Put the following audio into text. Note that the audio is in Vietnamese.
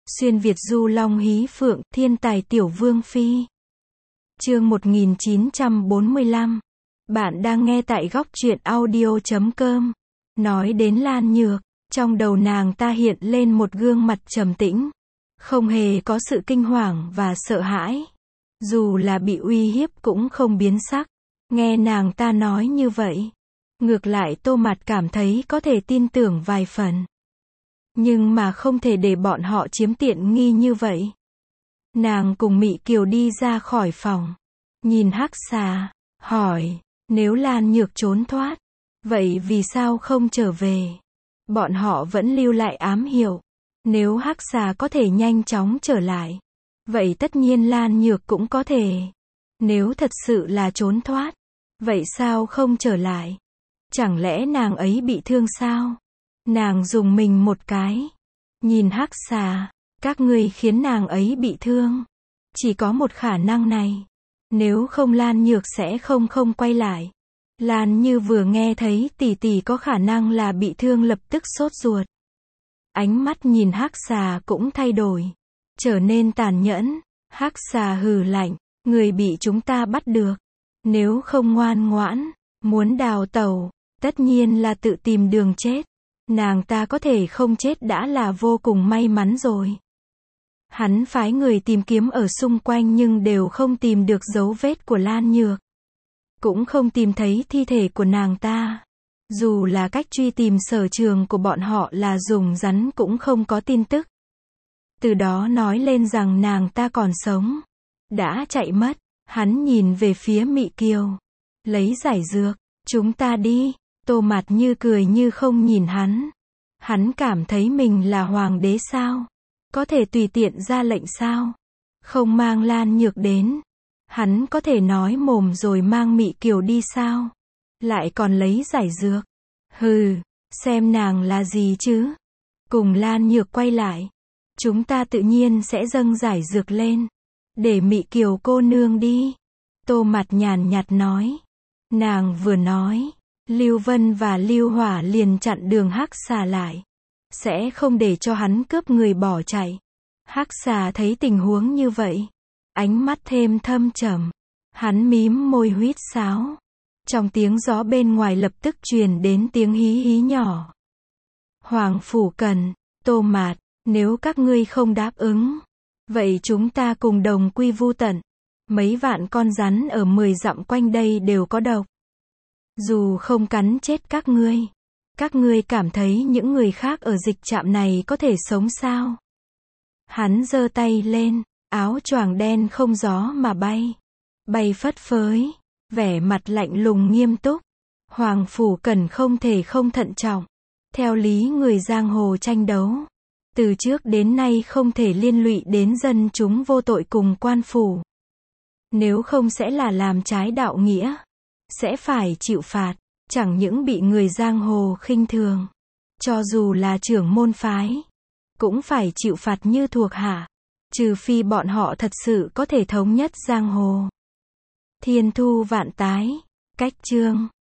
Xuyên Việt du long hí phượng, thiên tài tiểu vương phi. Chương 1945. Bạn đang nghe tại góc truyện audio.com. Nói đến Lan Nhược, trong đầu nàng ta hiện lên một gương mặt trầm tĩnh, không hề có sự kinh hoàng và sợ hãi. Dù là bị uy hiếp cũng không biến sắc. Nghe nàng ta nói như vậy, ngược lại Tô Mạt cảm thấy có thể tin tưởng vài phần. Nhưng mà không thể để bọn họ chiếm tiện nghi như vậy. Nàng cùng Mị Kiều đi ra khỏi phòng, nhìn Hắc Xà, hỏi, nếu Lan Nhược trốn thoát, vậy vì sao không trở về? Bọn họ vẫn lưu lại ám hiệu, nếu Hắc Xà có thể nhanh chóng trở lại, vậy tất nhiên Lan Nhược cũng có thể. Nếu thật sự là trốn thoát, vậy sao không trở lại? Chẳng lẽ nàng ấy bị thương sao? Nàng dùng mình một cái, nhìn Hắc Xà, các ngươi khiến nàng ấy bị thương. Chỉ có một khả năng này, nếu không Lan Nhược sẽ không quay lại. Lan Như vừa nghe thấy tỷ tỷ có khả năng là bị thương lập tức sốt ruột. Ánh mắt nhìn Hắc Xà cũng thay đổi, trở nên tàn nhẫn. Hắc Xà hừ lạnh, người bị chúng ta bắt được, nếu không ngoan ngoãn, muốn đào tẩu, tất nhiên là tự tìm đường chết. Nàng ta có thể không chết đã là vô cùng may mắn rồi. Hắn phái người tìm kiếm ở xung quanh nhưng đều không tìm được dấu vết của Lan Nhược. Cũng không tìm thấy thi thể của nàng ta. Dù là cách truy tìm sở trường của bọn họ là dùng rắn cũng không có tin tức. Từ đó nói lên rằng nàng ta còn sống. Đã chạy mất. Hắn nhìn về phía Mị Kiều. Lấy giải dược. Chúng ta đi. Tô Mạt như cười như không nhìn hắn. Hắn cảm thấy mình là hoàng đế sao? Có thể tùy tiện ra lệnh sao? Không mang Lan Nhược đến. Hắn có thể nói mồm rồi mang Mị Kiều đi sao? Lại còn lấy giải dược. Hừ, xem nàng là gì chứ? Cùng Lan Nhược quay lại. Chúng ta tự nhiên sẽ dâng giải dược lên. Để Mị Kiều cô nương đi. Tô Mạt nhàn nhạt nói. Nàng vừa nói, Lưu Vân và Lưu Hỏa liền chặn đường Hắc Xà lại. Sẽ không để cho hắn cướp người bỏ chạy. Hắc Xà thấy tình huống như vậy, ánh mắt thêm thâm trầm. Hắn mím môi huýt sáo. Trong tiếng gió bên ngoài lập tức truyền đến tiếng hí hí nhỏ. Hoàng phủ Cần, Tô Mạt, nếu các ngươi không đáp ứng, vậy chúng ta cùng đồng quy vu tận. Mấy vạn con rắn ở 10 dặm quanh đây đều có độc. Dù không cắn chết các ngươi cảm thấy những người khác ở dịch trạm này có thể sống sao? Hắn giơ tay lên, áo choàng đen không gió mà bay. Bay phất phới, vẻ mặt lạnh lùng nghiêm túc. Hoàng phủ Cần không thể không thận trọng. Theo lý người giang hồ tranh đấu, từ trước đến nay không thể liên lụy đến dân chúng vô tội cùng quan phủ. Nếu không sẽ là làm trái đạo nghĩa. Sẽ phải chịu phạt, chẳng những bị người giang hồ khinh thường. Cho dù là trưởng môn phái, cũng phải chịu phạt như thuộc hạ. Trừ phi bọn họ thật sự có thể thống nhất giang hồ. Thiên thu vạn tái, cách chương.